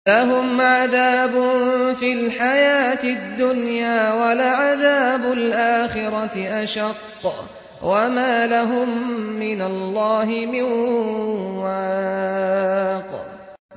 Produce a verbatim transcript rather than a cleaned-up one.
لهم عذاب في الحياة الدنيا ولعذاب الآخرة أشق وما لهم من الله من واق